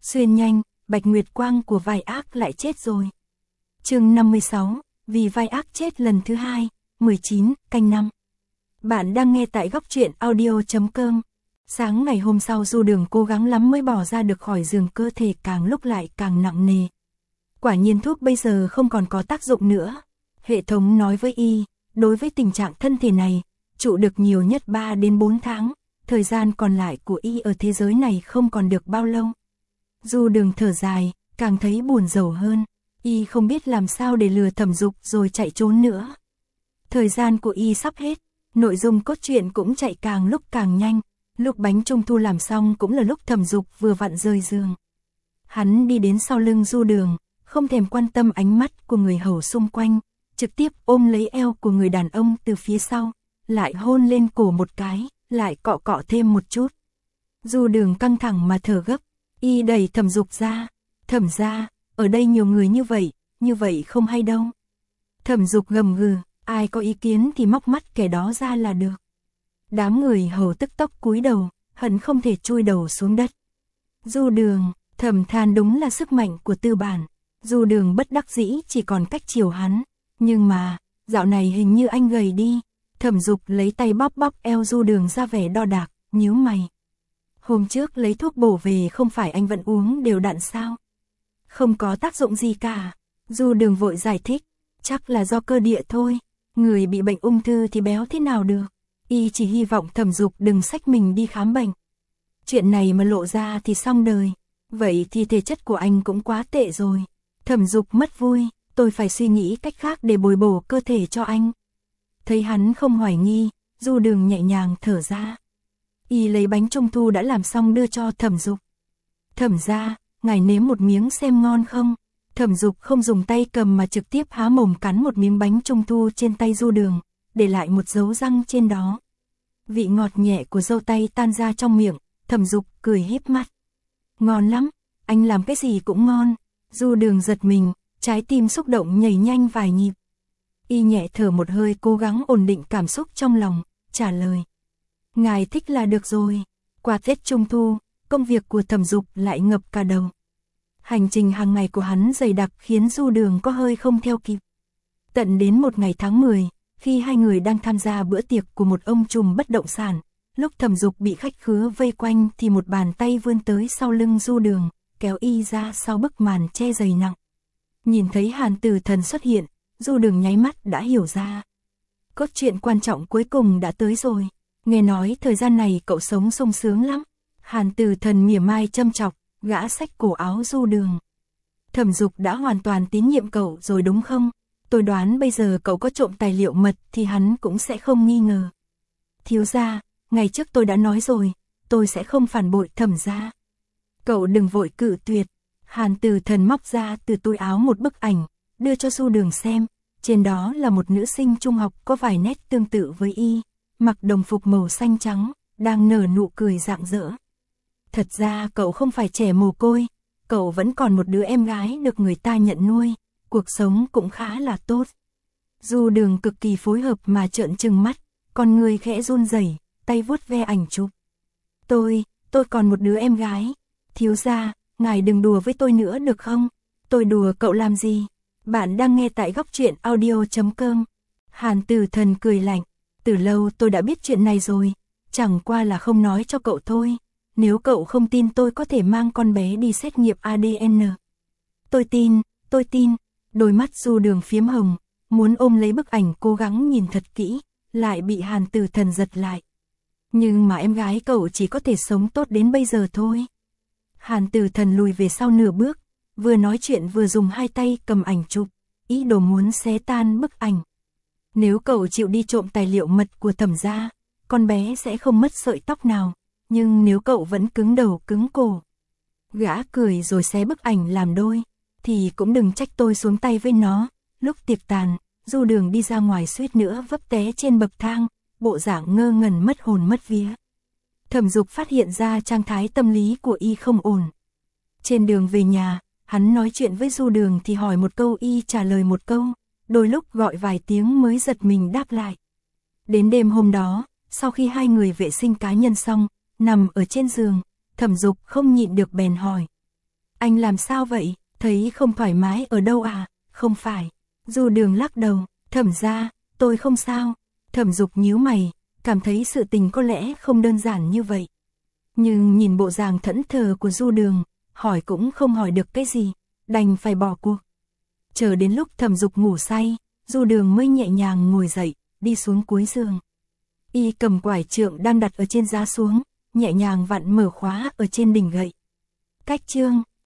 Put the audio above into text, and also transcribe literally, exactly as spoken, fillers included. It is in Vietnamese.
Xuyên nhanh, Bạch Nguyệt Quang của vai ác lại chết rồi. Chương năm mươi sáu, vì vai ác chết lần thứ hai, mười chín, canh năm. Bạn đang nghe tại góc truyện audio chấm com. Sáng ngày hôm sau Du Đường cố gắng lắm mới bỏ ra được khỏi giường, cơ thể càng lúc lại càng nặng nề. Quả nhiên thuốc bây giờ không còn có tác dụng nữa. Hệ thống nói với y, đối với tình trạng thân thể này, trụ được nhiều nhất ba đến bốn tháng, thời gian còn lại của y ở thế giới này không còn được bao lâu. Du Đường thở dài, càng thấy buồn rầu hơn, y không biết làm sao để lừa Thẩm Dục rồi chạy trốn nữa. Thời gian của y sắp hết, nội dung cốt truyện cũng chạy càng lúc càng nhanh, lúc bánh trung thu làm xong cũng là lúc Thẩm Dục vừa vặn rời giường. Hắn đi đến sau lưng Du Đường, không thèm quan tâm ánh mắt của người hầu xung quanh, trực tiếp ôm lấy eo của người đàn ông từ phía sau, lại hôn lên cổ một cái, lại cọ cọ thêm một chút. Du Đường căng thẳng mà thở gấp, y đẩy Thẩm Dục ra, Thẩm gia, ở đây nhiều người như vậy, như vậy không hay đâu. Thẩm Dục gầm gừ, ai có ý kiến thì móc mắt kẻ đó ra là được. Đám người hầu tức tốc cúi đầu, hận không thể chui đầu xuống đất. Du Đường, thầm than đúng là sức mạnh của tư bản. Du Đường bất đắc dĩ chỉ còn cách chiều hắn, nhưng mà, dạo này hình như anh gầy đi. Thẩm Dục lấy tay bóp bóp eo Du Đường ra vẻ đo đạc, nhíu mày. Hôm trước lấy thuốc bổ về không phải anh vẫn uống đều đặn sao? Không có tác dụng gì cả. Du Đường vội giải thích, chắc là do cơ địa thôi, người bị bệnh ung thư thì béo thế nào được. Y chỉ hy vọng Thẩm Dục đừng xách mình đi khám bệnh. Chuyện này mà lộ ra thì xong đời, vậy thì thể chất của anh cũng quá tệ rồi. Thẩm Dục mất vui, tôi phải suy nghĩ cách khác để bồi bổ cơ thể cho anh. Thấy hắn không hoài nghi, Du Đường nhẹ nhàng thở ra. Y lấy bánh trung thu đã làm xong đưa cho Thẩm Dục. Thẩm gia, ngài nếm một miếng xem ngon không? Thẩm Dục không dùng tay cầm mà trực tiếp há mồm cắn một miếng bánh trung thu trên tay Du Đường, để lại một dấu răng trên đó. Vị ngọt nhẹ của dâu tay tan ra trong miệng, Thẩm Dục cười híp mắt. Ngon lắm, anh làm cái gì cũng ngon. Du Đường giật mình, trái tim xúc động nhảy nhanh vài nhịp. Y nhẹ thở một hơi cố gắng ổn định cảm xúc trong lòng, trả lời. Ngài thích là được rồi. Qua Tết Trung Thu, công việc của Thẩm Dục lại ngập cả đầu. Hành trình hàng ngày của hắn dày đặc khiến Du Đường có hơi không theo kịp. Tận đến một ngày tháng mười, khi hai người đang tham gia bữa tiệc của một ông trùm bất động sản, lúc Thẩm Dục bị khách khứa vây quanh thì một bàn tay vươn tới sau lưng Du Đường, kéo y ra sau bức màn che dày nặng. Nhìn thấy Hàn Tử Thần xuất hiện, Du Đường nháy mắt đã hiểu ra. Cốt truyện quan trọng cuối cùng đã tới rồi. Nghe nói thời gian này cậu sống sung sướng lắm. Hàn Tử Thần mỉa mai châm chọc, gã xách cổ áo Du Đường. Thẩm Dục đã hoàn toàn tín nhiệm cậu rồi đúng không? Tôi đoán bây giờ cậu có trộm tài liệu mật thì hắn cũng sẽ không nghi ngờ. Thiếu gia, ngày trước tôi đã nói rồi, tôi sẽ không phản bội Thẩm gia. Cậu đừng vội cự tuyệt. Hàn Tử Thần móc ra từ túi áo một bức ảnh, đưa cho Du Đường xem. Trên đó là một nữ sinh trung học có vài nét tương tự với y, mặc đồng phục màu xanh trắng, đang nở nụ cười rạng rỡ. Thật ra cậu không phải trẻ mồ côi, cậu vẫn còn một đứa em gái được người ta nhận nuôi, cuộc sống cũng khá là tốt. Du Đường cực kỳ phối hợp mà trợn trừng mắt, con người khẽ run rẩy, tay vuốt ve ảnh chụp. Tôi, tôi còn một đứa em gái. Thiếu gia, ngài đừng đùa với tôi nữa được không? Tôi đùa cậu làm gì? Bạn đang nghe tại góc truyện audio chấm com. Hàn Tử Thần cười lạnh, từ lâu tôi đã biết chuyện này rồi, chẳng qua là không nói cho cậu thôi. Nếu cậu không tin tôi có thể mang con bé đi xét nghiệm a đê en. Tôi tin, tôi tin. Đôi mắt Du Đường phiếm hồng, muốn ôm lấy bức ảnh cố gắng nhìn thật kỹ, lại bị Hàn Tử Thần giật lại. Nhưng mà em gái cậu chỉ có thể sống tốt đến bây giờ thôi. Hàn Tử Thần lùi về sau nửa bước, vừa nói chuyện vừa dùng hai tay cầm ảnh chụp, ý đồ muốn xé tan bức ảnh. Nếu cậu chịu đi trộm tài liệu mật của Thẩm gia, con bé sẽ không mất sợi tóc nào. Nhưng nếu cậu vẫn cứng đầu cứng cổ, gã cười rồi xé bức ảnh làm đôi, thì cũng đừng trách tôi xuống tay với nó. Lúc tiệc tàn, Du Đường đi ra ngoài suýt nữa vấp té trên bậc thang, bộ dạng ngơ ngẩn mất hồn mất vía. Thẩm Dục phát hiện ra trạng thái tâm lý của y không ổn. Trên đường về nhà, hắn nói chuyện với Du Đường thì hỏi một câu y trả lời một câu, đôi lúc gọi vài tiếng mới giật mình đáp lại. Đến đêm hôm đó, sau khi hai người vệ sinh cá nhân xong, nằm ở trên giường, Thẩm Dục không nhịn được bèn hỏi. Anh làm sao vậy, thấy không thoải mái ở đâu à? Không phải. Du Đường lắc đầu, Thẩm gia, tôi không sao. Thẩm Dục nhíu mày, cảm thấy sự tình có lẽ không đơn giản như vậy. Nhưng nhìn bộ dạng thẫn thờ của Du Đường, hỏi cũng không hỏi được cái gì, đành phải bỏ cuộc. Chờ đến lúc Thẩm Dục ngủ say, Du Đường mới nhẹ nhàng ngồi dậy, đi xuống cuối giường. Y cầm quải trượng đang đặt ở trên giá xuống, nhẹ nhàng vặn mở khóa ở trên đỉnh gậy. Cách chương